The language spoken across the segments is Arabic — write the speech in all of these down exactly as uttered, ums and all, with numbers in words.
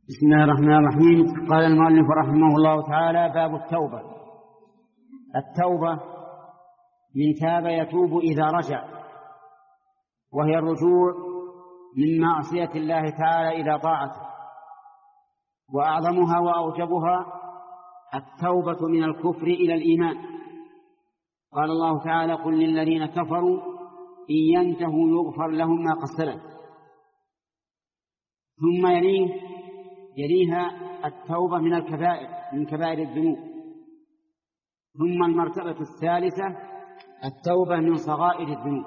بسم الله الرحمن الرحيم. قال المؤلف رحمه الله تعالى: باب التوبة. التوبة من تاب يتوب إذا رجع، وهي الرجوع من معصية الله تعالى إلى طاعته، وأعظمها وأوجبها التوبة من الكفر إلى الإيمان. قال الله تعالى: قل للذين كفروا إن ينتهوا يغفر لهم ما قد سلف. ثم يليه يليها التوبة من الكبائر من كبائر الذنوب. ثم المرتبة الثالثة التوبة من صغائر الذنوب.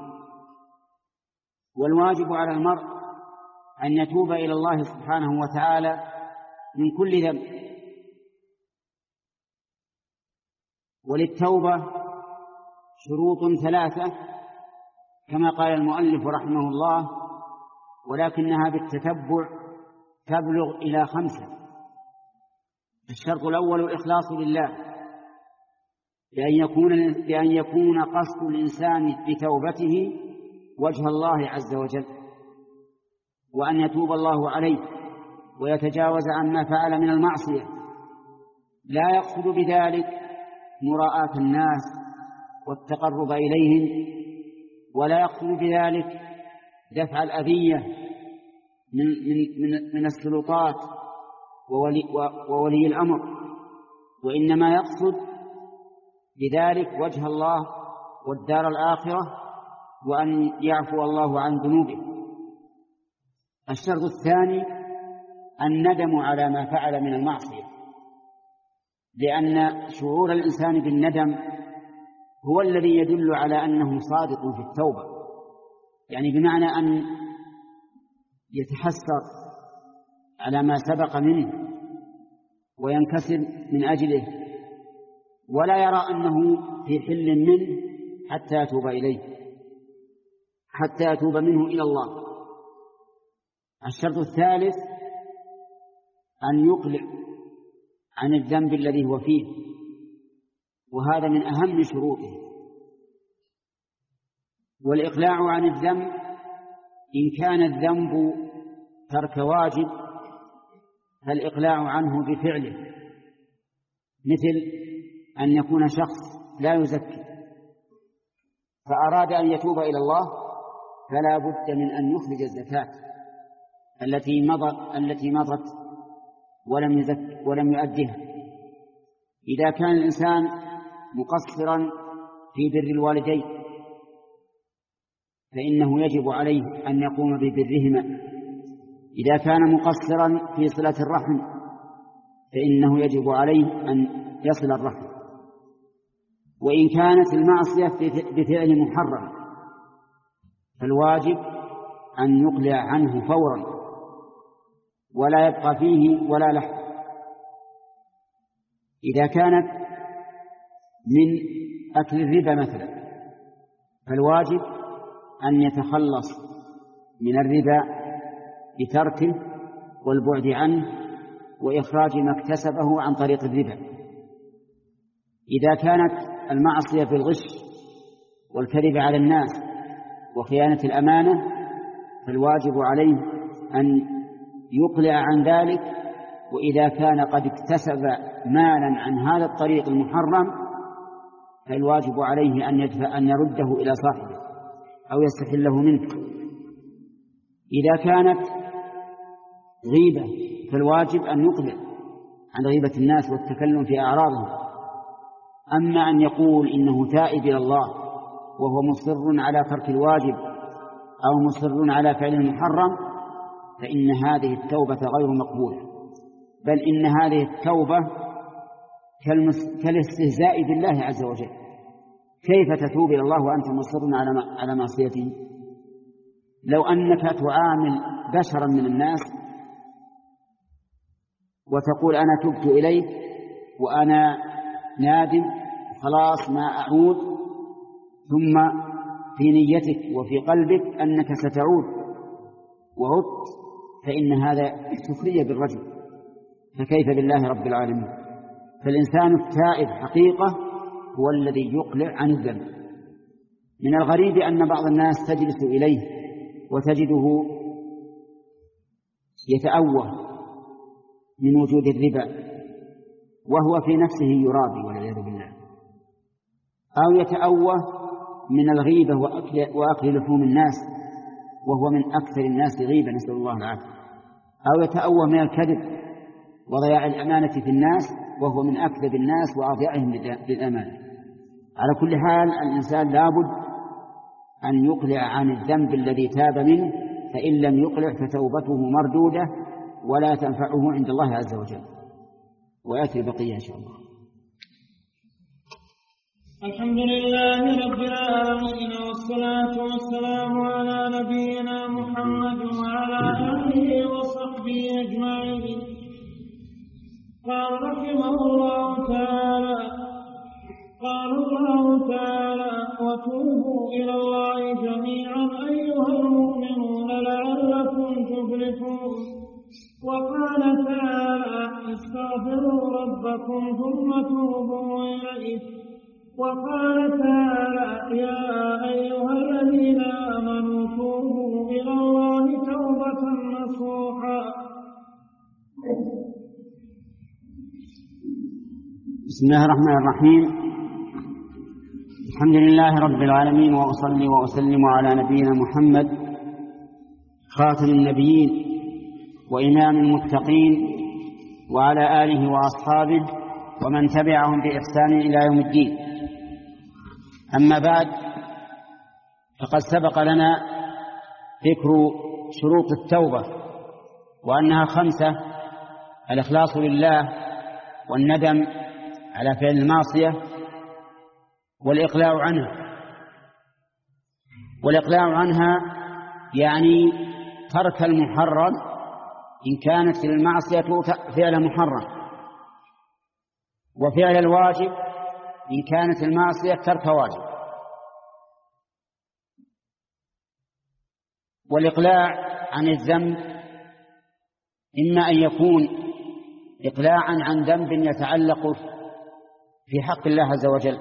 والواجب على المرء أن يتوب إلى الله سبحانه وتعالى من كل ذنب. وللتوبة شروط ثلاثة كما قال المؤلف رحمه الله، ولكنها بالتتبع تبلغ إلى خمسة. الشرط الأول الإخلاص لله، بأن يكون, بأن يكون قصد الإنسان بتوبته وجه الله عز وجل، وأن يتوب الله عليه ويتجاوز عما فعل من المعصية، لا يقصد بذلك مراءة الناس والتقرب إليهم، ولا يقصد بذلك دفع الأذية من, من, من السلطات وولي, وولي الأمر، وإنما يقصد بذلك وجه الله والدار الآخرة، وأن يعفو الله عن ذنوبه. الشرط الثاني الندم على ما فعل من المعصية، لأن شعور الإنسان بالندم هو الذي يدل على أنه صادق في التوبة، يعني بمعنى أن يتحسر على ما سبق منه وينكسر من أجله، ولا يرى أنه في حل منه حتى يتوب إليه حتى يتوب منه إلى الله. الشرط الثالث أن يقلع عن الذنب الذي هو فيه، وهذا من أهم شروطه. والإقلاع عن الذنب إن كان الذنب ترك واجب فالإقلاع عنه بفعله، مثل أن يكون شخص لا يزكي فأراد أن يتوب إلى الله، فلا بد من أن يخرج الزكاة التي مضت التي مضت ولم يزكي ولم يؤدها. إذا كان الإنسان مقصرا في بر الوالدين فإنه يجب عليه أن يقوم ببرهما. إذا كان مقصرا في صلة الرحم فإنه يجب عليه أن يصل الرحم. وإن كانت المعصية بفعل محرم فالواجب أن يقلع عنه فورا ولا يبقى فيه ولا لحظة. إذا كانت من أكل الربا مثلا فالواجب أن يتخلص من الربا بتركه والبعد عنه وإخراج ما اكتسبه عن طريق الربا. إذا كانت المعصية في الغش والكذب على الناس وخيانة الأمانة فالواجب عليه أن يقلع عن ذلك. وإذا كان قد اكتسب مالا عن هذا الطريق المحرم فالواجب عليه أن يدفع أن يرده إلى صاحبه أو يستحله منه. إذا كانت غيبة فالواجب أن يقلع عن غيبة الناس والتكلم في أعراضهم. أما أن يقول إنه تائب إلى الله وهو مصر على ترك الواجب أو مصر على فعل المحرم فإن هذه التوبة غير مقبولة، بل إن هذه التوبة كالاستهزاء بالله عز وجل. كيف تتوب إلى الله وأنت مصر على معصيته؟ لو أنك تعامل بشرا من الناس وتقول أنا تبت إليك وأنا نادم خلاص ما أعود، ثم في نيتك وفي قلبك أنك ستعود وعدت، فإن هذا سخرية بالرجل، فكيف بالله رب العالمين؟ فالإنسان التائب حقيقة هو الذي يقلع عن الذنب. من الغريب أن بعض الناس تجلس إليه وتجده يتأوه من وجود الربا وهو في نفسه يرابي والعياذ بالله، أو يتأوه من الغيبة وأكل, وأكل لحوم الناس وهو من أكثر الناس غيبة، نسأل الله العافية، أو يتأوه من الكذب وضياع الأمانة في الناس وهو من أكذب الناس وأضيعهم للأمانة. على كل حال الإنسان لابد أن يقلع عن الذنب الذي تاب منه، فإن لم يقلع فتوبته مردودة ولا تنفعه عند الله عز وجل. ويأتي البقية إن شاء الله. الحمد لله رب العالمين، والصلاة والسلام على نبينا محمد وعلى آله وصحبه أجمعين. قال رحمه الله تعالى قال الله تعالى: وتوبوا إلى الله جميعا أيها المؤمنون لعلكم تفلحون. وقال تعالى: استغفروا ربكم ثم توبوا إليه. وقال تعالى: يا أيها الذين آمنوا توبوا إلى الله توبة نصوحا. بسم الله الرحمن الرحيم. الحمد لله رب العالمين، وأصلي وأسلم على نبينا محمد خاتم النبيين وإمام المتقين وعلى آله وأصحابه ومن تبعهم بإحسان إلى يوم الدين. أما بعد، فقد سبق لنا ذكر شروط التوبة وأنها خمسة: الإخلاص لله، والندم على فعل المعصية، والإقلاع عنها. والإقلاع عنها يعني ترك المحرم إن كانت المعصية فعل محرم، وفعل الواجب إن كانت المعصية ترك واجب. والإقلاع عن الذنب إما أن يكون إقلاعا عن ذنب يتعلق في حق الله عز وجل،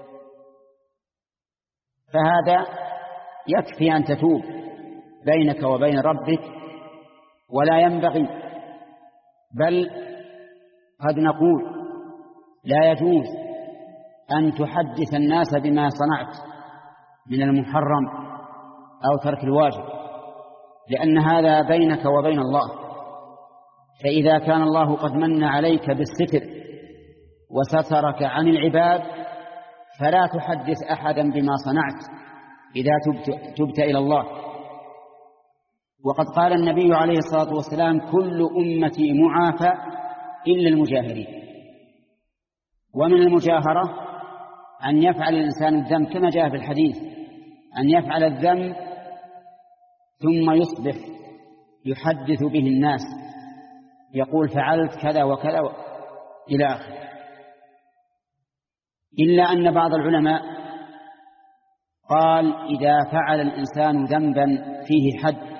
فهذا يكفي أن تتوب بينك وبين ربك، ولا ينبغي، بل قد نقول لا يجوز أن تحدث الناس بما صنعت من المحرم أو ترك الواجب، لأن هذا بينك وبين الله. فإذا كان الله قد من عليك بالستر وسترك عن العباد، فلا تحدث أحدا بما صنعت إذا تبت, تبت إلى الله. وقد قال النبي عليه الصلاة والسلام: كل أمتي معافى إلا المجاهرين. ومن المجاهرة أن يفعل الإنسان الذنب كما جاء في الحديث، أن يفعل الذنب ثم يصبح يحدث به الناس، يقول فعلت كذا وكذا إلى آخره. إلا أن بعض العلماء قال: إذا فعل الإنسان ذنبا فيه حد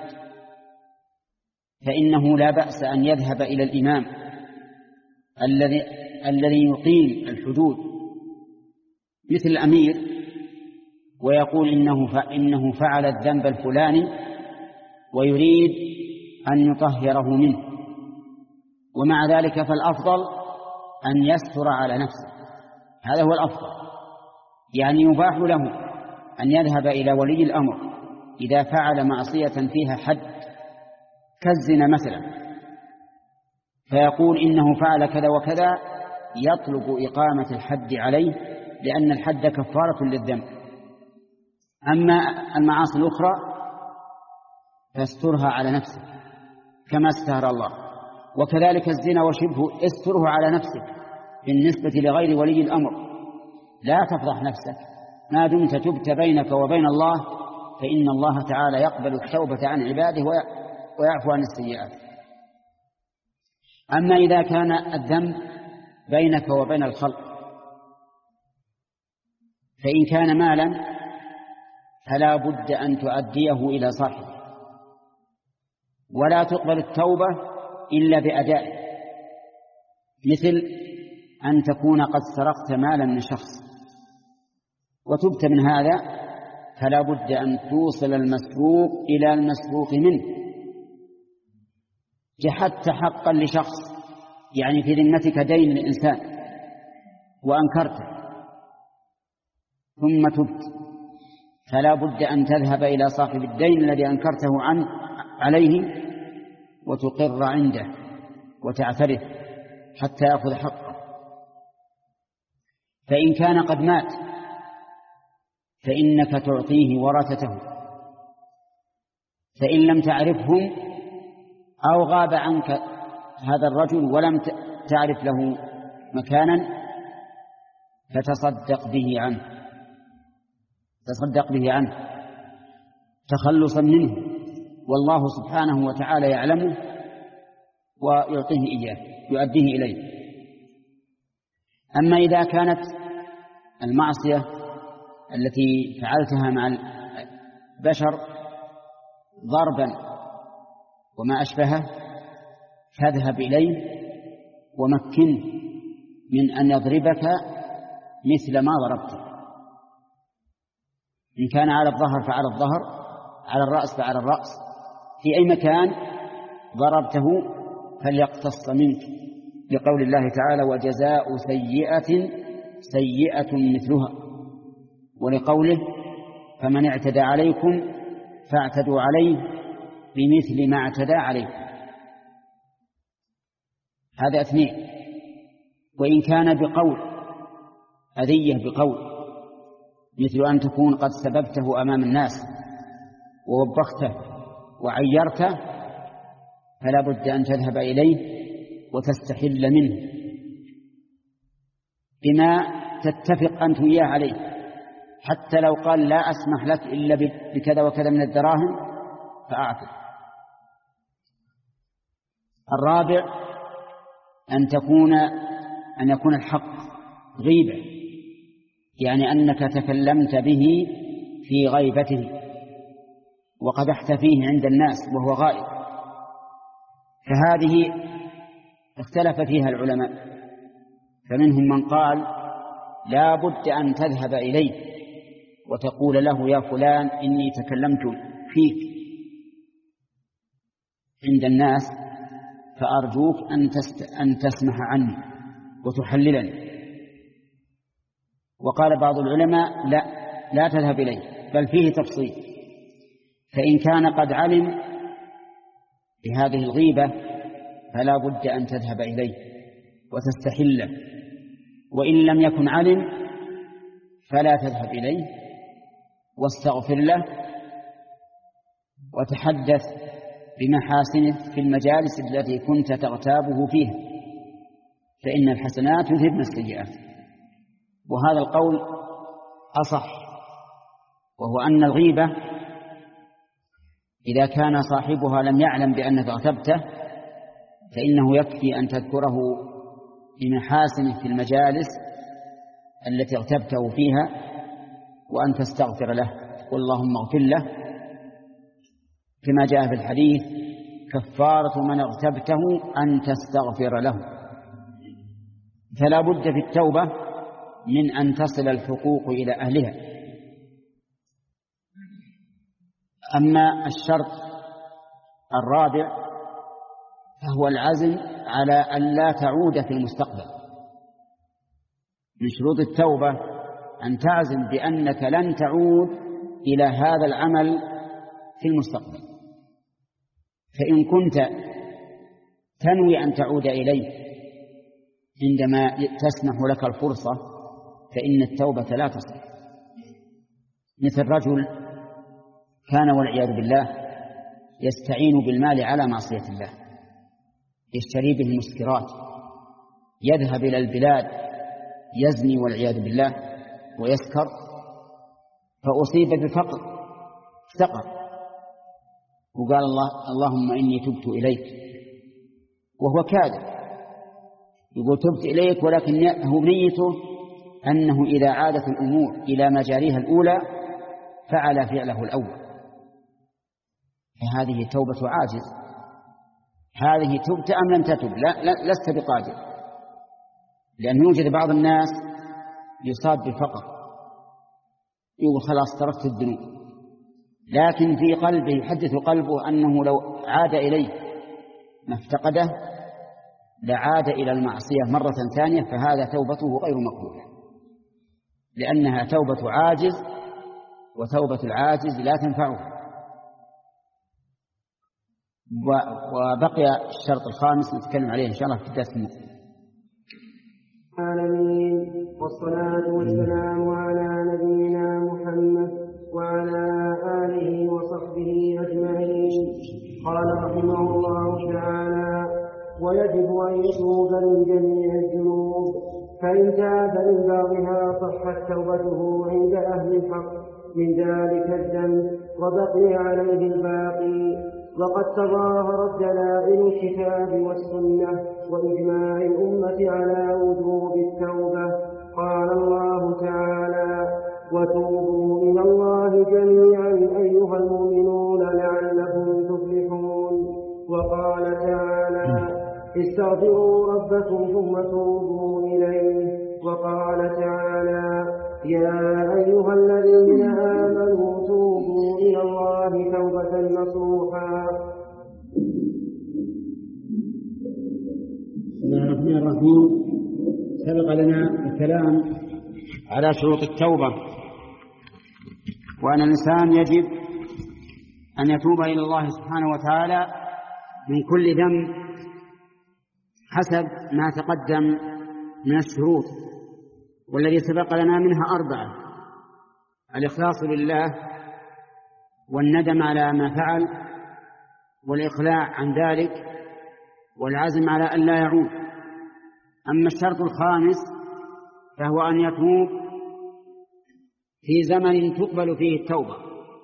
فإنه لا بأس أن يذهب إلى الإمام الذي الذي يقيم الحدود مثل الأمير، ويقول إنه إنه فعل الذنب الفلاني ويريد أن يطهره منه. ومع ذلك فالأفضل أن يستر على نفسه، هذا هو الأفضل. يعني يباح له أن يذهب إلى ولي الأمر إذا فعل معصية فيها حد كالزنا مثلا، فيقول إنه فعل كذا وكذا، يطلب إقامة الحد عليه، لأن الحد كفارة للذنب. أما المعاصي الأخرى فاسترها على نفسه كما استر الله. وكذلك الزنا وشبه استره على نفسك بالنسبة لغير ولي الأمر، لا تفضح نفسك ما دمت تبت بينك وبين الله، فإن الله تعالى يقبل التوبة عن عباده ويعفو عن السيئات. أما إذا كان الذنب بينك وبين الخلق، فإن كان مالا فلا بد أن تؤديه إلى صاحبه، ولا تقبل التوبة إلا بأدائه، مثل أن تكون قد سرقت مالا من شخص وتبت من هذا، فلا بد أن توصل المسروق إلى المسروق منه. جحدت حقا لشخص يعني في ذمتك دين الإنسان وأنكرته ثم تبت، فلا بد أن تذهب إلى صاحب الدين الذي أنكرته عنه عليه وتقر عنده وتعترف حتى يأخذ حقه. فإن كان قد مات فإنك تعطيه ورثته، فإن لم تعرفهم أو غاب عنك هذا الرجل ولم تعرف له مكانا فتصدق به عنه تصدق به عنه تخلصا منه، والله سبحانه وتعالى يعلمه ويعطيه إياه يؤديه إليه. أما إذا كانت المعصية التي فعلتها مع البشر ضربا وما أشبهه فاذهب إليه ومكنه من أن يضربك مثل ما ضربته، إن كان على الظهر فعلى الظهر، على الرأس فعلى الرأس، في أي مكان ضربته فليقتص منك، لقول الله تعالى وجزاء سيئة سيئة مثلها، ولقوله فمن اعتدى عليكم فاعتدوا عليه بمثل ما اعتدى عليه. هذا اثنين. وإن كان بقول أذية بقول مثل أن تكون قد سببته أمام الناس ووبخته وعيرته فلا بد أن تذهب إليه وتستحل منه بما تتفق أنت وياه عليه، حتى لو قال لا أسمح لك إلا بكذا وكذا من الدراهم فأعطي. الرابع أن تكون أن يكون الحق غيبة، يعني أنك تكلمت به في غيبته وقدحت فيه عند الناس وهو غائب، فهذه اختلف فيها العلماء، فمنهم من قال لا بد أن تذهب إليه وتقول له يا فلان إني تكلمت فيك عند الناس فأرجوك أن, تست... أن تسمح عني وتحللني. وقال بعض العلماء لا لا تذهب إليه، بل فيه تفصيل، فإن كان قد علم بهذه الغيبة فلا بد أن تذهب إليه وتستحله، وإن لم يكن علم فلا تذهب إليه واستغفر له وتحدث بمحاسنه في المجالس التي كنت تغتابه فيها، فإن الحسنات يذهبن السيئات. وهذا القول أصح، وهو أن الغيبة إذا كان صاحبها لم يعلم بأنك اغتبته فإنه يكفي أن تذكره بمحاسنه في المجالس التي اغتبته فيها وأن تستغفر له، قل اللهم اغفر له، كما جاء في الحديث كفارة من اغتبته أن تستغفر له. فلا بد في التوبة من أن تصل الحقوق إلى أهلها. أما الشرط الرابع فهو العزم على أن لا تعود في المستقبل. من شروط التوبة أن تعزم بأنك لن تعود إلى هذا العمل في المستقبل، فإن كنت تنوي أن تعود إليه عندما تسمح لك الفرصة فإن التوبة لا تصح. مثل رجل كان والعياذ بالله يستعين بالمال على معصية الله، يشتري به المسكرات، يذهب إلى البلاد يزني والعياذ بالله ويسكر، فأصيب بفقر افتقر وقال الله اللهم إني تبت إليك، وهو كاذب يقول تبت إليك، ولكن هو نيته أنه إذا عادت الأمور إلى مجاريها الأولى فعل فعله الأول، فهذه توبة عاجز. هذه تبت أم لم تتب؟ لا, لا لست بقادر، لأن يوجد بعض الناس يصاب بفقر يقول خلاص تركت الذنوب، لكن في قلبه يحدث قلبه أنه لو عاد إليه ما افتقده لعاد إلى المعصية مرة ثانية فهذا توبته غير مقبولة، لأنها توبة عاجز، وتوبة العاجز لا تنفعه. وبقي الشرط الخامس نتكلم عليه إن شاء الله في الدرس المقبل. العالمين، والصلاة والسلام على نبينا محمد وعلى آله وصحبه أجمعين. قال رحمه الله تعالى: ويجب أن يتوب من جميع الذنوب، فإن تاب من بعضها صحت توبته عند أهل الحق من ذلك الذنب وبقي عليه الباقي. وقد تظاهرت دلائل الكتاب والسنة وإجماع الأمة على وجوب التوبة. قال الله تعالى: وتوبوا إلى الله جميعا أيها المؤمنون لعلكم تفلحون. وقال تعالى: استغفروا ربكم ثم توبوا إليه. وقال تعالى: يا أيها الذين آمنوا توبوا إلى الله توبة نصوحا. بسم الله الرحمن الرحيم. سبق لنا الكلام على شروط التوبة، وأن الإنسان يجب أن يتوب إلى الله سبحانه وتعالى من كل ذنب حسب ما تقدم من الشروط، والذي سبق لنا منها أربعة: الإخلاص لله، والندم على ما فعل، والإقلاع عن ذلك، والعزم على أن لا يعود. أما الشرط الخامس فهو أن يتوب في زمن تقبل فيه التوبة،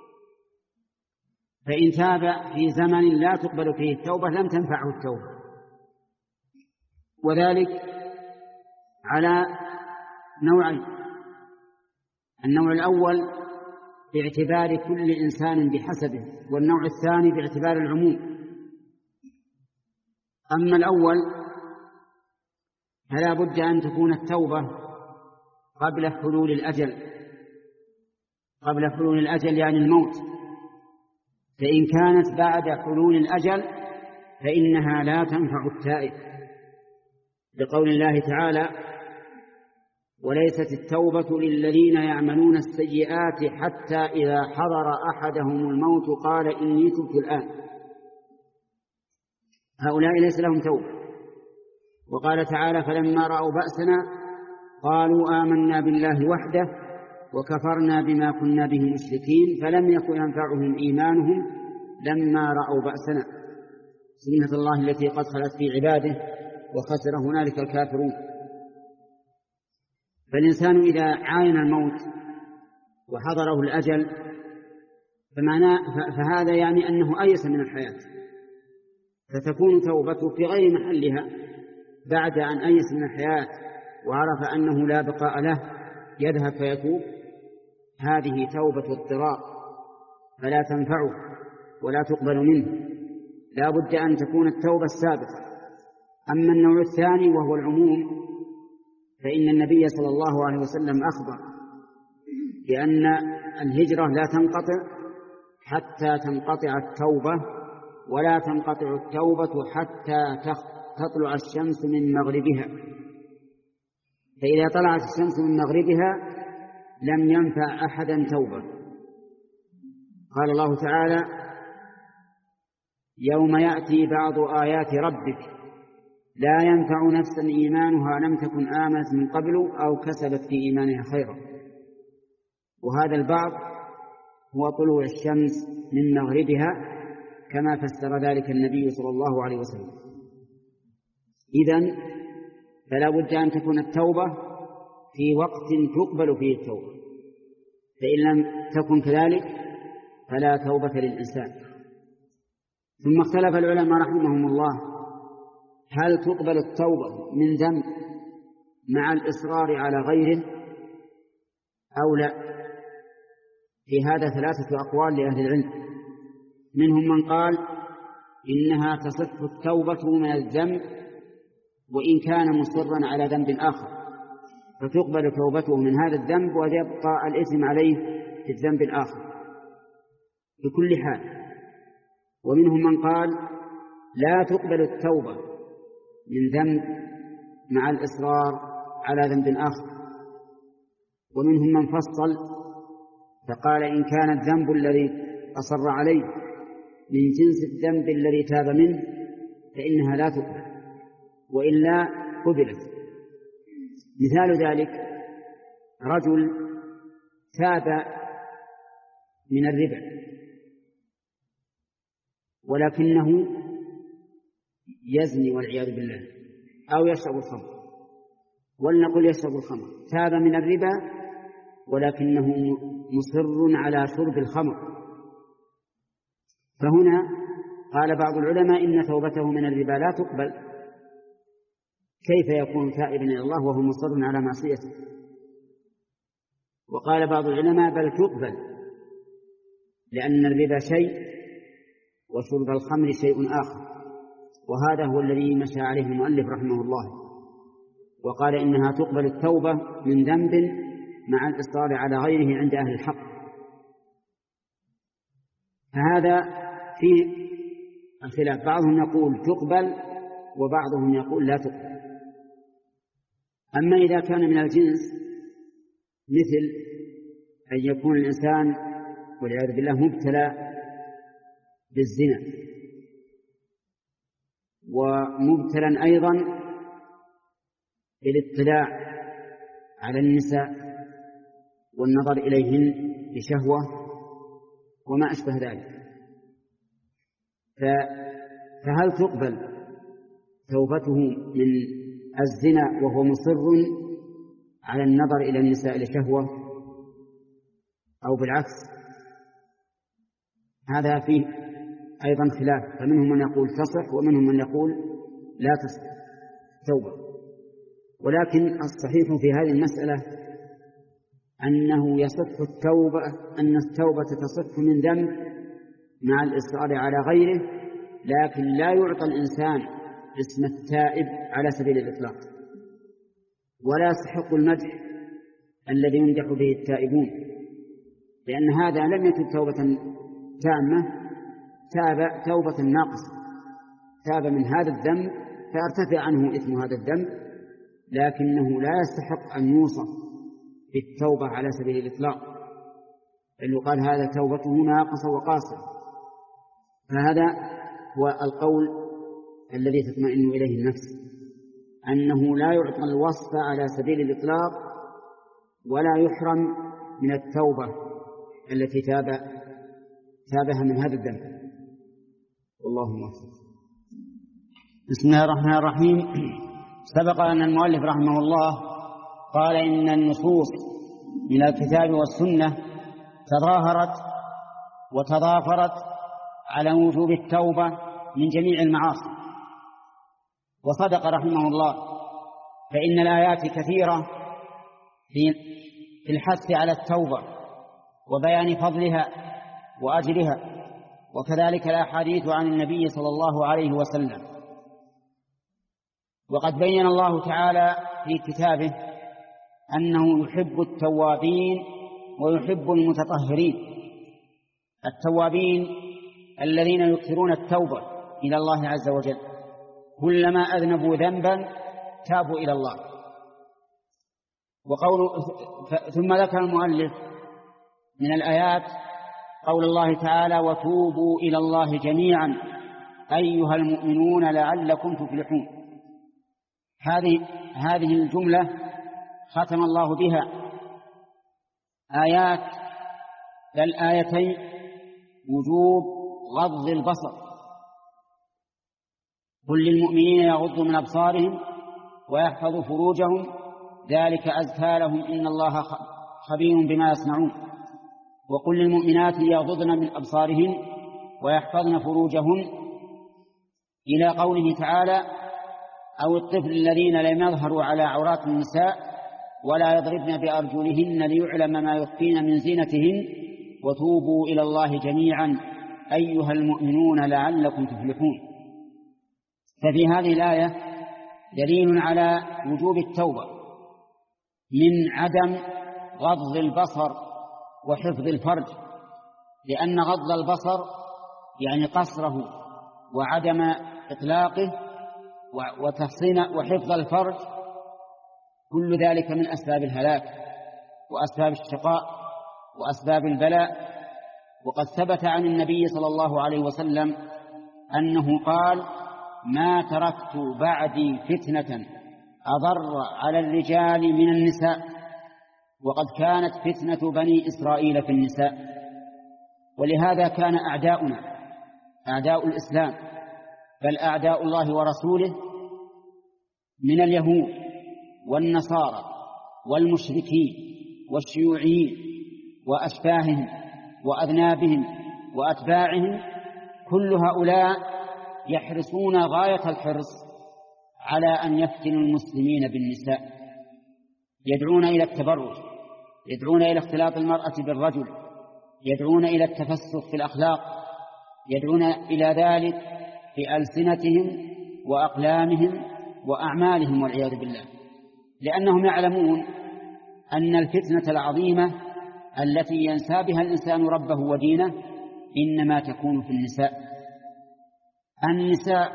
فإن تاب في زمن لا تقبل فيه التوبة لم تنفعه التوبة، وذلك على نوعين: النوع الأول باعتبار كل إنسان بحسبه، والنوع الثاني باعتبار العموم. أما الأول فلا بد أن تكون التوبة قبل حلول الأجل، قبل حلول الأجل يعني الموت، فإن كانت بعد حلول الأجل فإنها لا تنفع التائب، لقول الله تعالى: وليست التوبة للذين يعملون السيئات حتى إذا حضر أحدهم الموت قال إني تبت الآن، هؤلاء ليس لهم توبة. وقال تعالى: فلما رأوا بأسنا قالوا آمنا بالله وحده وكفرنا بما كنا به مشركين فلم يكن ينفعهم إيمانهم لما رأوا بأسنا، سنة الله التي قد خلت في عباده وخسر هنالك الكافرون. فالإنسان إذا عاين الموت وحضره الأجل فهذا يعني أنه أيس من الحياة، فتكون توبته في غير محلها بعد أن أيس من الحياة وعرف أنه لا بقاء له يذهب فيتوب. هذه توبة اضطرار فلا تنفعه ولا تقبل منه، لا بد أن تكون التوبة السابقة. أما النوع الثاني وهو العموم فإن النبي صلى الله عليه وسلم أخبر بأن الهجرة لا تنقطع حتى تنقطع التوبة، ولا تنقطع التوبة حتى تطلع الشمس من مغربها، فإذا طلعت الشمس من مغربها لم ينفع أحدا توبة. قال الله تعالى: يوم يأتي بعض آيات ربك لا ينفع نفسا إيمانها لم تكن آمنت من قبل أو كسبت في إيمانها خيرا. وهذا البعض هو طلوع الشمس من مغربها كما فسر ذلك النبي صلى الله عليه وسلم. إذن فلا بد أن تكون التوبة في وقت تقبل فيه التوبة، فإن لم تكن كذلك فلا توبة للإنسان. ثم اختلف العلماء رحمهم الله هل تقبل التوبة من ذنب مع الإصرار على غيره أو لا. في هذا ثلاثة أقوال لأهل العلم، منهم من قال إنها تصح التوبة من الذنب وإن كان مصرا على ذنب آخر، فتقبل توبته من هذا الذنب ويبقى الإثم عليه في الذنب الآخر بكل حال. ومنهم من قال لا تقبل التوبة من ذنب مع الإصرار على ذنب آخر. ومنهم من فصل فقال إن كان الذنب الذي أصر عليه من جنس الذنب الذي تاب منه فإنها لا تقبل، وإلا قبلت. مثال ذلك رجل تاب من الربا ولكنه يزني والعياذ بالله أو يشرب الخمر، ولنقل يشرب الخمر، تاب من الربا ولكنه مصر على شرب الخمر، فهنا قال بعض العلماء إن توبته من الربا لا تقبل. كيف يكون تائبا إلى الله وهو مصر على معصيته؟ وقال بعض العلماء بل تقبل، لأن الربا شيء وشرب الخمر شيء آخر، وهذا هو الذي مشى عليه المؤلف رحمه الله، وقال إنها تقبل التوبة من ذنب مع الإصرار على غيره عند أهل الحق. فهذا في الخلاف، بعضهم يقول تقبل وبعضهم يقول لا تقبل. أما إذا كان من الجنس مثل أن يكون الإنسان والعياذ بالله مبتلى بالزنا ومبتلى أيضا بالاطلاع على النساء والنظر إليهن بشهوة وما أشبه ذلك، فهل تقبل توبته من الزنا وهو مصر على النظر إلى النساء لشهوة أو بالعكس؟ هذا فيه أيضا خلاف، فمنهم من يقول تصح ومنهم من يقول لا تصح توبة. ولكن الصحيح في هذه المسألة أنه يصح التوبة، أن التوبة تصح من ذنب مع الإصرار على غيره، لكن لا يعطى الإنسان اسم التائب على سبيل الإطلاق، ولا يستحق المدح الذي يمدح به التائبون، لأن هذا لم يتب توبة تامة، تاب توبة ناقصة، تاب من هذا الذنب فارتفع عنه إثم هذا الذنب، لكنه لا يستحق أن يوصف بالتوبة على سبيل الإطلاق، لأنه قال هذا توبته ناقصة وقاصرة. فهذا هو القول الذي تطمئن إليه النفس، أنه لا يعطى الوصف على سبيل الإطلاق ولا يحرم من التوبة التي تاب تابها من هذا الذنب. والله موفق. بسم الله الرحمن الرحيم. سبق أن المؤلف رحمه الله قال إن النصوص من الكتاب والسنة تظاهرت وتضافرت على وجوب التوبة من جميع المعاصي، وصدق رحمه الله، فإن الآيات كثيرة في الحث على التوبة وبيان فضلها وأجرها، وكذلك الأحاديث عن النبي صلى الله عليه وسلم. وقد بين الله تعالى في كتابه أنه يحب التوابين ويحب المتطهرين. التوابين الذين يكثرون التوبة إلى الله عز وجل، كلما أذنبوا ذنبا تابوا إلى الله. وقول ثم ذكر المؤلف من الآيات قول الله تعالى وتوبوا إلى الله جميعا أيها المؤمنون لعلكم تفلحون. هذه هذه الجملة ختم الله بها آيات بل آيتين وجوب غض البصر. قل للمؤمنين يغضوا من أبصارهم ويحفظوا فروجهم ذلك أزكى لهم إن الله خبير بما يصنعون. وقل للمؤمنات يغضضن من أبصارهن ويحفظن فروجهن إلى قوله تعالى أو الطفل الذين لم يظهروا على عورات النساء ولا يضربن بأرجلهن ليعلم ما يخفين من زينتهن وتوبوا إلى الله جميعا أيها المؤمنون لعلكم تفلحون. ففي هذه الآية دليل على وجوب التوبة من عدم غض البصر وحفظ الفرج، لأن غض البصر يعني قصره وعدم إطلاقه وتحصين وحفظ الفرج، كل ذلك من أسباب الهلاك وأسباب الشقاء وأسباب البلاء. وقد ثبت عن النبي صلى الله عليه وسلم أنه قال: ما تركت بعدي فتنة أضر على الرجال من النساء. وقد كانت فتنة بني إسرائيل في النساء. ولهذا كان أعداؤنا، أعداء الإسلام بل أعداء الله ورسوله من اليهود والنصارى والمشركين والشيوعيين وأشباههم وأذنابهم وأتباعهم، كل هؤلاء يحرصون غاية الحرص على أن يفتنوا المسلمين بالنساء، يدعون إلى التبرج، يدعون إلى اختلاط المرأة بالرجل، يدعون إلى التفسخ في الأخلاق، يدعون إلى ذلك في ألسنتهم وأقلامهم وأعمالهم والعياذ بالله، لأنهم يعلمون أن الفتنة العظيمة التي ينسى بها الإنسان ربه ودينه إنما تكون في النساء. النساء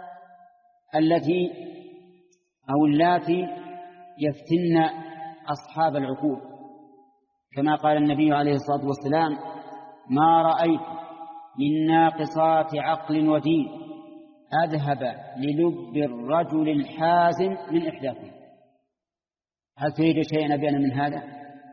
التي أو اللاتي يفتن أصحاب العقول، كما قال النبي عليه الصلاة والسلام: ما رأيت من ناقصات عقل ودين أذهب للب الرجل الحازم من إحداكم. هل تريد شيئا أبين من هذا؟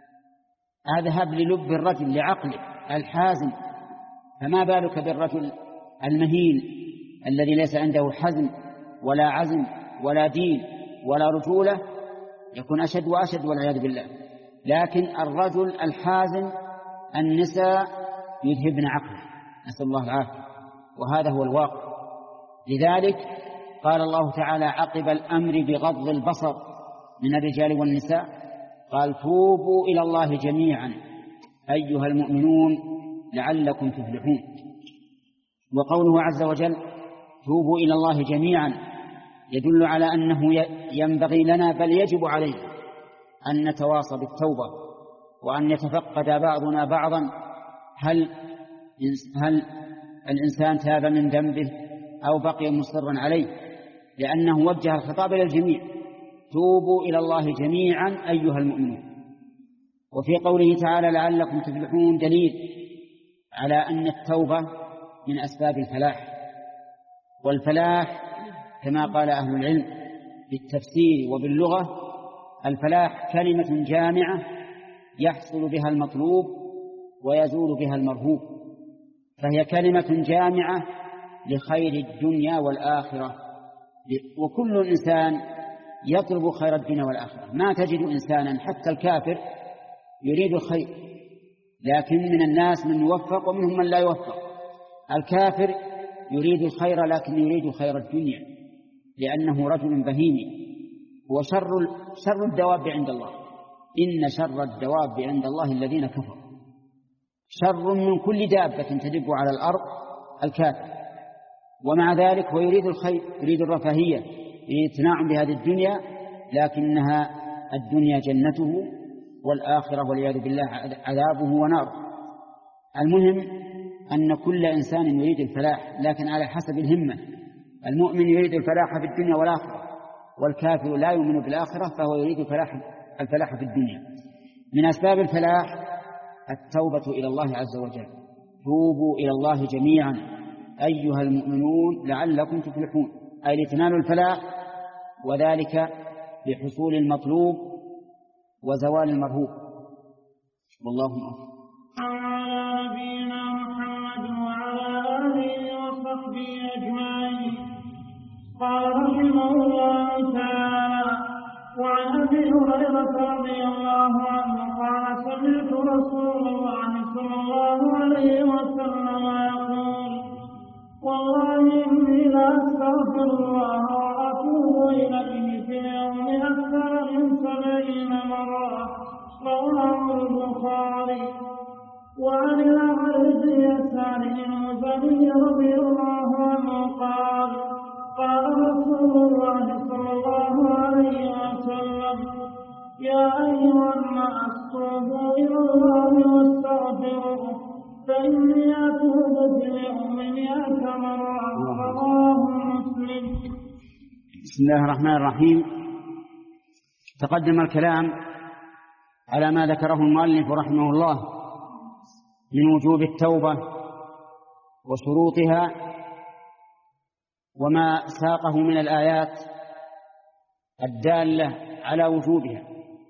أذهب للب الرجل، لعقله الحازم، فما بالك بالرجل المهين الذي ليس عنده حزم ولا عزم ولا دين ولا رجولة، يكون أشد وأشد والعياذ بالله. لكن الرجل الحازم النساء يذهبن عقله، نسأل الله العافية، وهذا هو الواقع. لذلك قال الله تعالى عقب الأمر بغض البصر من الرجال والنساء، قال: توبوا إلى الله جميعا أيها المؤمنون لعلكم تفلحون. وقوله عز وجل توبوا إلى الله جميعا يدل على أنه ينبغي لنا بل يجب علينا أن نتواصى بالتوبة، وأن يتفقد بعضنا بعضا هل هل الإنسان تاب من ذنبه أو بقي مصرا عليه، لأنه وجه الخطاب إلى الجميع: توبوا إلى الله جميعا أيها المؤمنون. وفي قوله تعالى لعلكم تفلحون دليل على أن التوبة من أسباب الفلاح. والفلاح كما قال أهل العلم بالتفسير وباللغة: الفلاح كلمة جامعة يحصل بها المطلوب ويزول بها المرهوب، فهي كلمة جامعة لخير الدنيا والآخرة. وكل إنسان يطلب خير الدنيا والآخرة، ما تجد إنسانا حتى الكافر يريد الخير، لكن من الناس من يوفق ومنهم من لا يوفق. الكافر يريد الخير لكن يريد خير الدنيا، لأنه رجل بهيمي. هو شر شر الدواب عند الله، إن شر الدواب عند الله الذين كفروا. شر من كل دابة تدب على الأرض الكافر، ومع ذلك هو يريد الخير، يريد الرفاهية، يريد التناعم بهذه الدنيا، لكنها الدنيا جنته والآخرة والعياذ بالله عذابه وناره. المهم أن كل إنسان يريد الفلاح، لكن على حسب الهمة. المؤمن يريد الفلاح في الدنيا والآخرة، والكافر لا يؤمن بالآخرة فهو يريد الفلاح الفلاح في الدنيا. من أسباب الفلاح التوبة إلى الله عز وجل: توبوا إلى الله جميعا أيها المؤمنون لعلكم تفلحون، أي لتنالوا الفلاح، وذلك بحصول المطلوب وزوال المرهوب. والله أكبر. على نبينا محمد وعلى آله وصحبه أجمعين. قال رحمه الله تعالى: وعن أبي هريرة رضي الله عنه قال: سمعت رسول الله صلى الله عليه وسلم يقول: والله إني لأستغفر الله وأتوب إليه في اليوم أكثر من سبعين مرة. رواه البخاري. وعن الأعرج يسار المزني رضي الله عنه قال: قال رسول الله صلى الله عليه وسلم: يا أيها الناس توبوا إلى الله واستغفروه فإني أتوب في اليوم مئة مرة. رواه مسلم. بسم الله الرحمن الرحيم. تقدم الكلام على ما ذكره المؤلف رحمه الله من وجوب التوبة وشروطها وما ساقه من الآيات الدالة على وجوبها.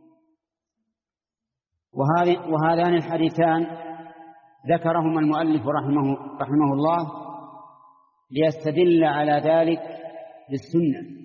وهذان الحديثان ذكرهما المؤلف رحمه, رحمه الله ليستدل على ذلك بالسنة،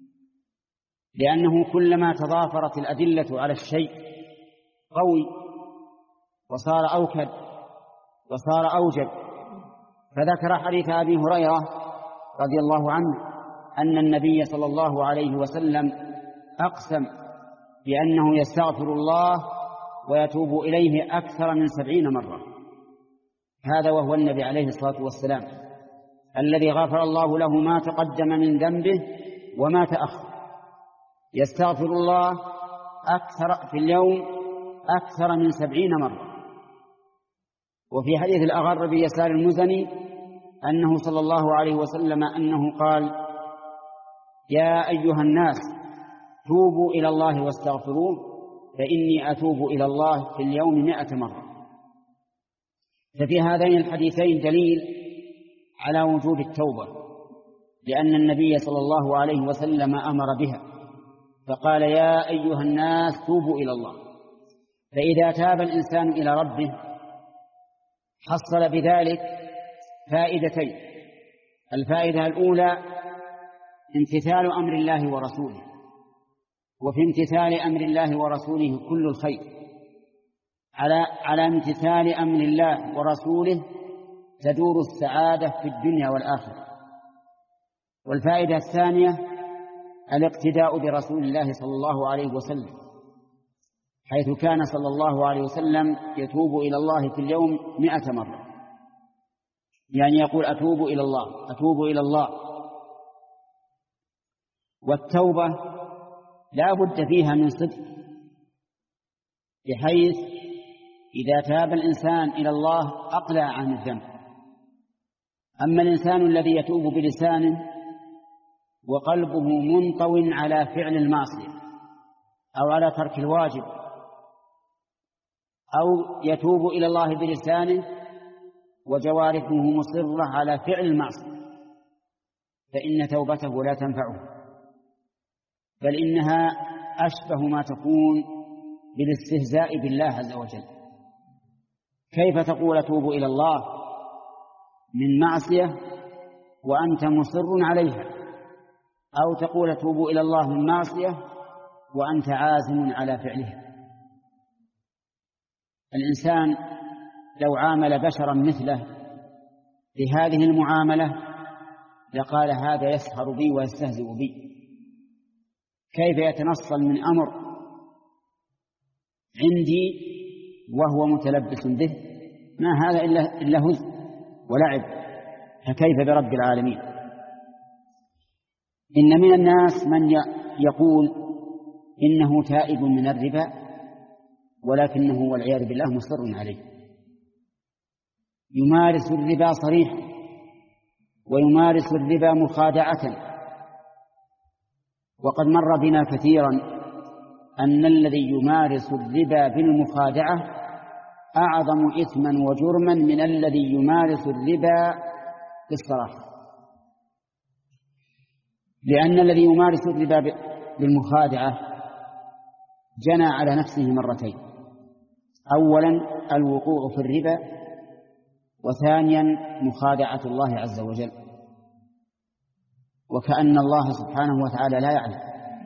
لأنه كلما تضافرت الأدلة على الشيء قوي وصار أوكد وصار أوجب. فذكر حديث أبي هريرة رضي الله عنه أن النبي صلى الله عليه وسلم أقسم بأنه يستغفر الله ويتوب إليه أكثر من سبعين مرة. هذا وهو النبي عليه الصلاة والسلام الذي غفر الله له ما تقدم من ذنبه وما تأخر، يستغفر الله أكثر في اليوم أكثر من سبعين مرة. وفي حديث الأغر بيسار المزني أنه صلى الله عليه وسلم أنه قال: يا أيها الناس توبوا إلى الله واستغفروه فإني أتوب إلى الله في اليوم مئة مرة. ففي هذين الحديثين دليل على وجوب التوبة، لأن النبي صلى الله عليه وسلم أمر بها فقال: يا أيها الناس توبوا إلى الله. فإذا تاب الإنسان إلى ربه حصل بذلك فائدتين: الفائدة الأولى امتثال أمر الله ورسوله، وفي امتثال أمر الله ورسوله كل الخير. على على امتثال أمر الله ورسوله تدور السعادة في الدنيا والآخرة. والفائدة الثانية الاقتداء برسول الله صلى الله عليه وسلم، حيث كان صلى الله عليه وسلم يتوب إلى الله في اليوم مئة مرة، يعني يقول: أتوب إلى الله أتوب إلى الله. والتوبة لا بد فيها من صدق، بحيث إذا تاب الإنسان إلى الله أقلع عن الذنب. أما الإنسان الذي يتوب بلسانه وقلبه منطو على فعل المعصية أو على ترك الواجب، أو يتوب إلى الله بلسانه وجوارحه مصرة على فعل المعصية، فإن توبته لا تنفعه، بل إنها أشبه ما تكون بالاستهزاء بالله عز وجل. كيف تقول أتوب إلى الله من معصية وأنت مصر عليها، أو تقول أتوب إلى الله من معصية وأنت عازم على فعلها؟ الإنسان لو عامل بشرا مثله بهذه المعاملة لقال: هذا يسخر بي ويستهزئ بي. كيف يتنصل من أمر عندي وهو متلبس به؟ ما هذا إلا, إلا هزء ولعب، فكيف برب العالمين؟ إن من الناس من يقول إنه تائب من الربا، ولكنه والعياذ بالله مصر عليه، يمارس الربا صريحا ويمارس الربا مخادعة. وقد مر بنا كثيرا أن الذي يمارس الربا بالمخادعة أعظم إثما وجرما من الذي يمارس الربا بالصراحة، لأن الذي يمارس الربا بالمخادعة جنى على نفسه مرتين: أولا الوقوع في الربا، وثانيا مخادعة الله عز وجل، وكأن الله سبحانه وتعالى لا يعلم.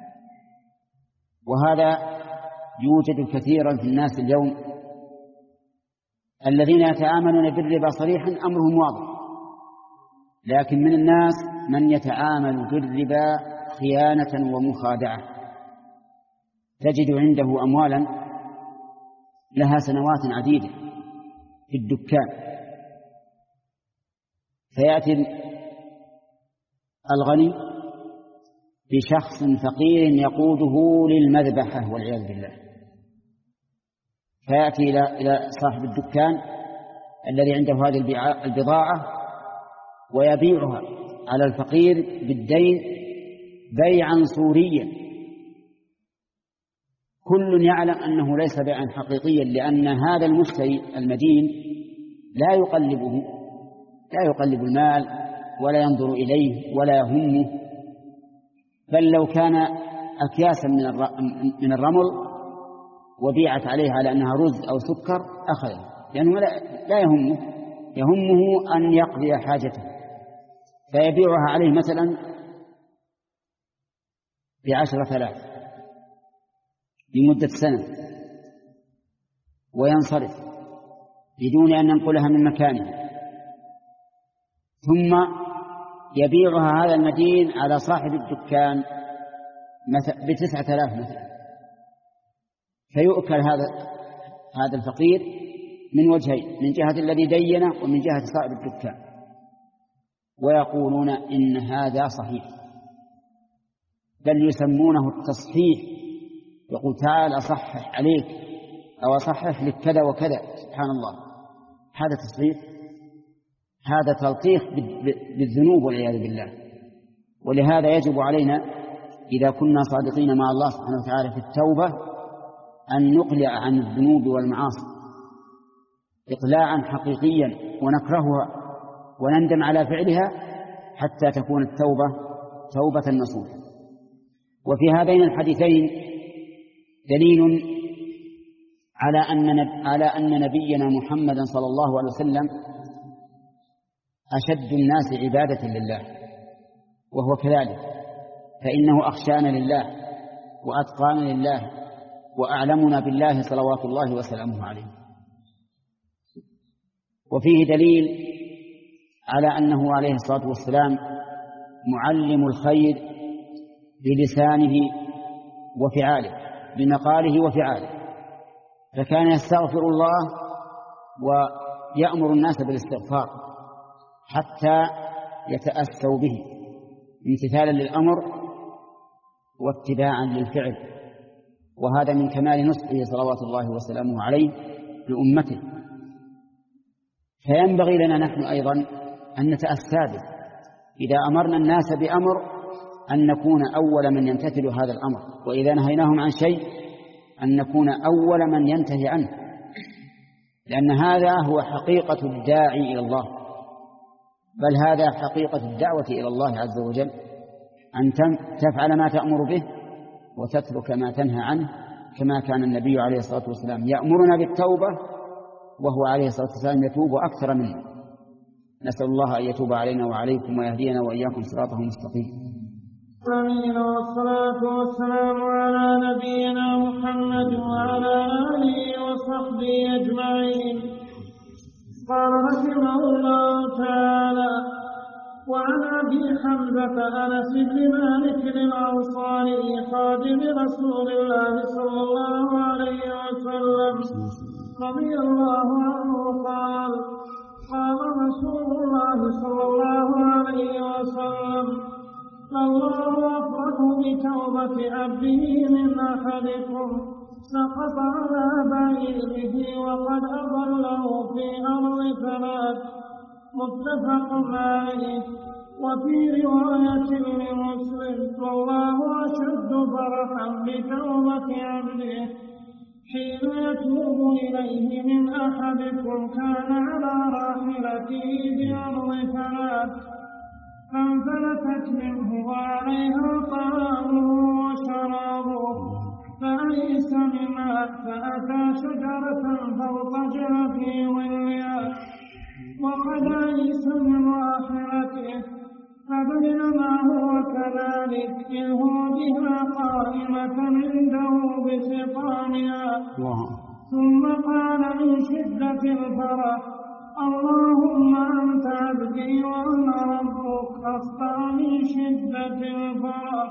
وهذا يوجد كثيرا في الناس اليوم، الذين يتعاملون بالربا صريحا أمرهم واضح، لكن من الناس من يتعامل بالربا خيانة ومخادعة. تجد عنده أموالا لها سنوات عديدة في الدكان، فيأتي الغني بشخص فقير يقوده للمذبحة والعياذ بالله، فيأتي إلى صاحب الدكان الذي عنده هذه البضاعة ويبيعها على الفقير بالدين بيعا صوريا، كل يعلم أنه ليس بيعا حقيقيا، لأن هذا المشتري المدين لا يقلبه، لا يقلب المال ولا ينظر إليه ولا يهمه، بل لو كان أكياسا من الرمل وبيعت عليه على أنها رز أو سكر أخذه، لأنه لا يهمه، يهمه أن يقضي حاجته، فيبيعها عليه مثلا بعشرة آلاف لمدة سنة وينصرف بدون أن ينقلها من مكانه، ثم يبيعها هذا المدين على صاحب الدكان بتسعة آلاف مثلا، فيؤكل هذا هذا الفقير من وجهين، من جهة الذي دينه ومن جهة صاحب الدكان، ويقولون إن هذا صحيح، بل يسمونه التصحيح، يقول تعال أصحح عليك أو أصحح لك كذا وكذا. سبحان الله، هذا تصحيح، هذا تلطيخ بالذنوب والعياذ بالله. ولهذا يجب علينا إذا كنا صادقين مع الله سبحانه وتعالى في التوبة أن نقلع عن الذنوب والمعاصي إقلاعا حقيقيا ونكرهها ونندم على فعلها حتى تكون التوبة توبة نصوحا. وفي هذين الحديثين دليل على أن على أن نبينا محمدا صلى الله عليه وسلم أشد الناس عبادة لله، وهو كذلك، فإنه أخشانا لله وأتقانا لله وأعلمنا بالله صلوات الله وسلامه عليه. وفيه دليل على أنه عليه الصلاة والسلام معلم الخير بلسانه وفعاله، بمقاله وفعاله، فكان يستغفر الله ويأمر الناس بالاستغفار حتى يتأسوا به امتثالا للأمر واتباعا للفعل، وهذا من كمال نصحه صلوات الله وسلامه عليه لأمته. فينبغي لنا نحن أيضا أن نتأسى به، إذا أمرنا الناس بأمر أن نكون أول من يمتثل هذا الأمر، وإذا نهيناهم عن شيء أن نكون أول من ينتهي عنه، لأن هذا هو حقيقة الداعي إلى الله، بل هذا حقيقة الدعوة إلى الله عز وجل، أن تفعل ما تأمر به وتترك ما تنهى عنه، كما كان النبي عليه الصلاة والسلام يأمرنا بالتوبة وهو عليه الصلاة والسلام يتوب أكثر منه. نسأل الله أن يتوب علينا وعليكم ويهدينا وإياكم صراطه المستقيم. آمين. والصلاة والسلام على نبينا محمد وعلى آله وصحبه أجمعين. قال رحمه الله تعالى: وعن أبي حمزة أنس بن مالك الأنصاري خادم رسول الله صلى الله عليه وسلم رضي الله عنه قال: قال رسول الله صلى الله عليه وسلم: الله أفرح بتوبة عبده من أحدكم سقط على بعيره وقد أضله في أرض ثلاث، متفق عليه. وفي رواية لمسلم: والله أشد فرحا بتوبة عبده حين يتوب إليه من أحدكم كان على راحلته بأرض ثلاث فانفلتت منه وعليها طعامه وشرابه فأيس منها فأتى شجرة فاضطجع في ظلها وقد أيس من راحلته، فبينما هو كذلك إذ هو بها قائمة عنده بسقامها، ثم قال من شدة الفرح: اللهم أنت عبدي وأنا ربك، أخطأ من شدة الفرح.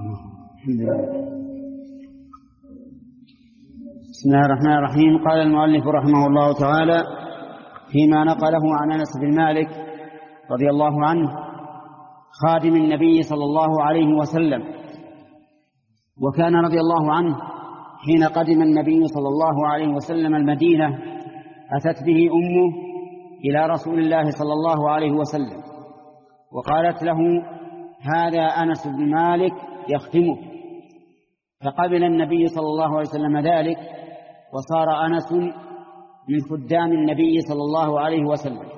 بسم الله الرحمن الرحيم. قال المؤلف رحمه الله تعالى فيما نقله عن أنس بن مالك رضي الله عنه خادم النبي صلى الله عليه وسلم، وكان رضي الله عنه حين قدم النبي صلى الله عليه وسلم المدينة أتت به أمه إلى رسول الله صلى الله عليه وسلم وقالت له: هذا أنس بن مالك يختمه، فقبل النبي صلى الله عليه وسلم ذلك، وصار أنس من خدام النبي صلى الله عليه وسلم.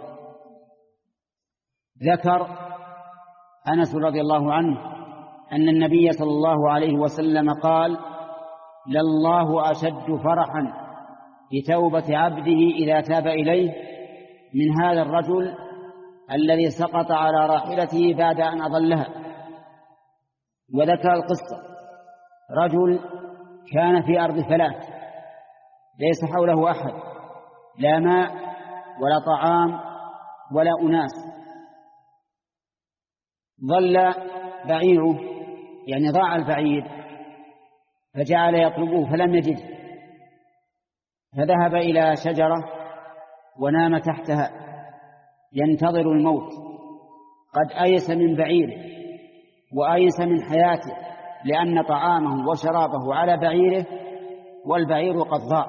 ذكر أنس رضي الله عنه أن النبي صلى الله عليه وسلم قال: لله أشد فرحا بتوبة عبده إذا تاب إليه من هذا الرجل الذي سقط على راحلته بعد أن أضلها. وذكر القصة: رجل كان في أرض فلات ليس حوله أحد، لا ماء ولا طعام ولا أناس، ظل بعيره يعني ضاع البعير، فجعل يطلبه فلم يجده، فذهب إلى شجرة ونام تحتها ينتظر الموت، قد أيس من بعيره وأيس من حياته، لأن طعامه وشرابه على بعيره والبعير قد ضاع.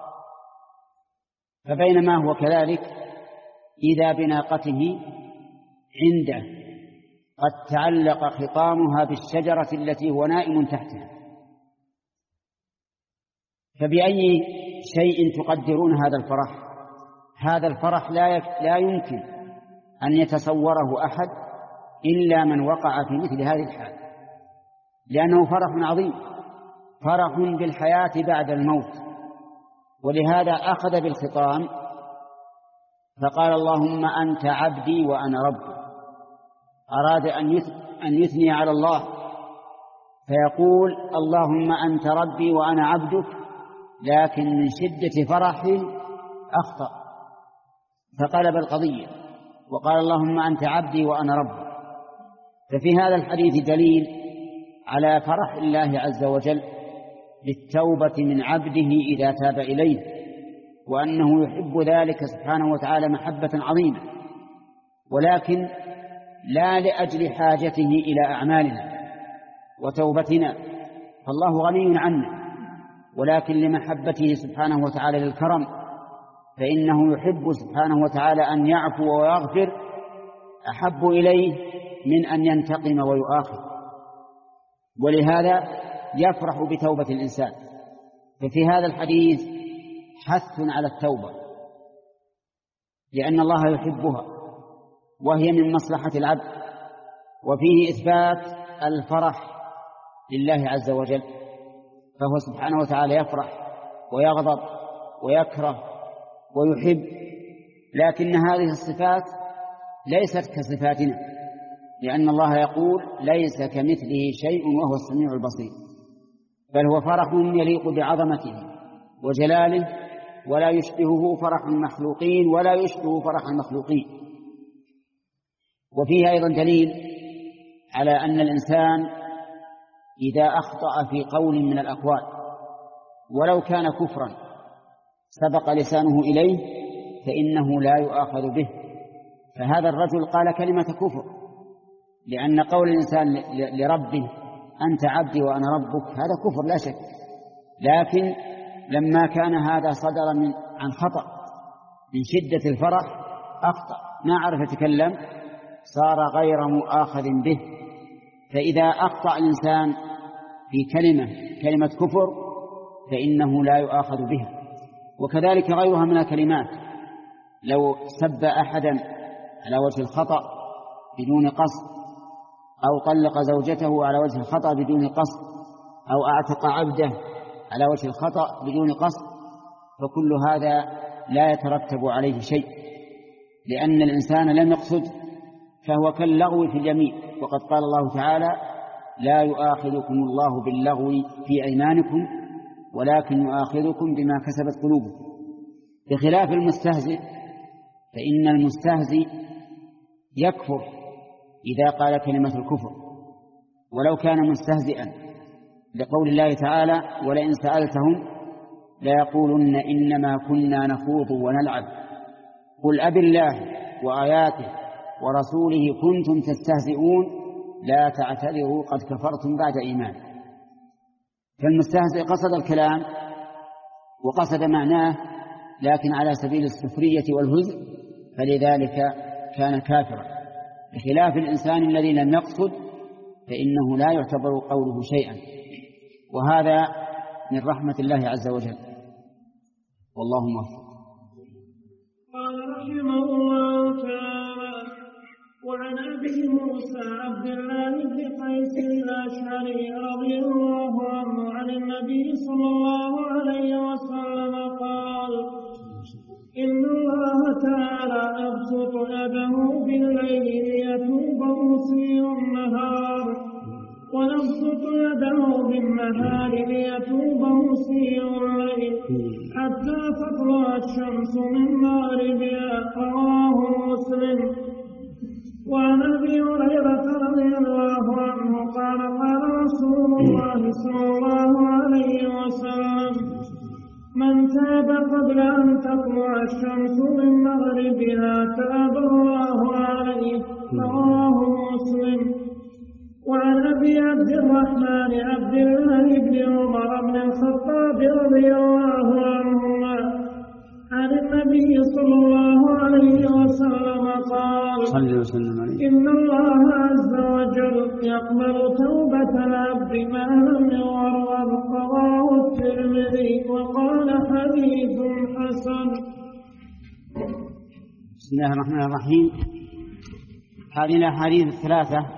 فبينما هو كذلك إذا بناقته عنده قد تعلق خطامها بالشجرة التي هو نائم تحتها. فبأي شيء تقدرون هذا الفرح؟ هذا الفرح لا لا يمكن أن يتصوره أحد إلا من وقع في مثل هذه الحال، لأنه فرح عظيم، فرح بالحياة بعد الموت. ولهذا أخذ بالخطام فقال: اللهم أنت عبدي وأنا ربك. أراد أن يثني على الله فيقول: اللهم أنت ربي وأنا عبدك، لكن من شدة فرحه أخطأ فقلب القضية وقال: اللهم أنت عبدي وأنا ربك. ففي هذا الحديث دليل على فرح الله عز وجل بالتوبة من عبده إذا تاب إليه، وأنه يحب ذلك سبحانه وتعالى محبة عظيمة، ولكن لا لأجل حاجته إلى أعمالنا وتوبتنا، فالله غني عنا، ولكن لمحبته سبحانه وتعالى للكرم، فإنه يحب سبحانه وتعالى أن يعفو ويغفر أحب إليه من أن ينتقم ويؤاخذ. ولهذا يفرح بتوبة الإنسان. ففي هذا الحديث حث على التوبة، لأن الله يحبها وهي من مصلحة العبد، وفيه إثبات الفرح لله عز وجل، فهو سبحانه وتعالى يفرح ويغضب ويكره ويحب، لكن هذه الصفات ليست كصفاتنا، لأن الله يقول: ليس كمثله شيء وهو السميع البصير، بل هو فرح يليق بعظمته وجلاله، ولا يشبهه فرح المخلوقين ولا يشبه فرح المخلوقين. وفيه أيضا دليل على أن الإنسان إذا أخطأ في قول من الأقوال ولو كان كفرا سبق لسانه إليه فإنه لا يؤاخذ به. فهذا الرجل قال كلمة كفر، لأن قول الإنسان لربه أنت عبدي وأنا ربك هذا كفر لا شك، لكن لما كان هذا صدر من عن خطأ من شدة الفرح أخطأ ما عرف يتكلم صار غير مؤاخذ به. فإذا أخطأ الإنسان في كلمة كلمة كفر فإنه لا يؤاخذ بها. وكذلك غيرها من الكلمات، لو سب أحدا على وجه الخطأ بدون قصد، أو طلق زوجته على وجه الخطأ بدون قصد، أو أعتق عبده على وجه الخطأ بدون قصد، فكل هذا لا يترتب عليه شيء، لأن الإنسان لم يقصد، فهو كاللغو في اليمين. وقد قال الله تعالى: لا يؤاخذكم الله باللغو في أيمانكم ولكن يؤاخذكم بما كسبت قلوبكم. بخلاف المستهزئ، فإن المستهزئ يكفر إذا قال كلمة الكفر ولو كان مستهزئا، لقول الله تعالى: ولئن سألتهم ليقولن إنما كنا نخوض ونلعب قل أب الله وآياته ورسوله كنتم تستهزئون لا تعتذروا قد كفرتم بعد إيمان. فالمستهزئ قصد الكلام وقصد معناه، لكن على سبيل السخرية والهزء، فلذلك كان كافرا، بخلاف الإنسان الذي لم يقصد فإنه لا يعتبر قوله شيئا، وهذا من رحمة الله عز وجل، والله موفق. قال رحمه الله تعالى: وعن أبي موسى عبد الله بن قيس الأشعري رضي الله عنه عن النبي صلى الله عليه وسلم قال: إن الله تعالى يبسط يده بالليل ليتوب مسيء النهار، ويبسط يده بالنهار ليتوب مسيء الليل، حتى تطلع الشمس من مغربها. رواه مسلم. وعن أبي هريرة رضي الله عنه قال: قال رسول الله صلى الله عليه وسلم: من تاب قبل أن تطلع الشمس من مغربها تاب الله عليه. رواه مسلم. وعن أبي عبد الرحمن عبد الله بن عمر بن الخطاب رضي الله عنهما عن النبي صلى الله عليه وسلم قال: إن الله عز وجل يقبل توبة العبد ما لم يغرر. رواه الترمذي وقال: حديث حسن. بسم الله الرحمن الرحيم. هذه الأحاديث الثلاثة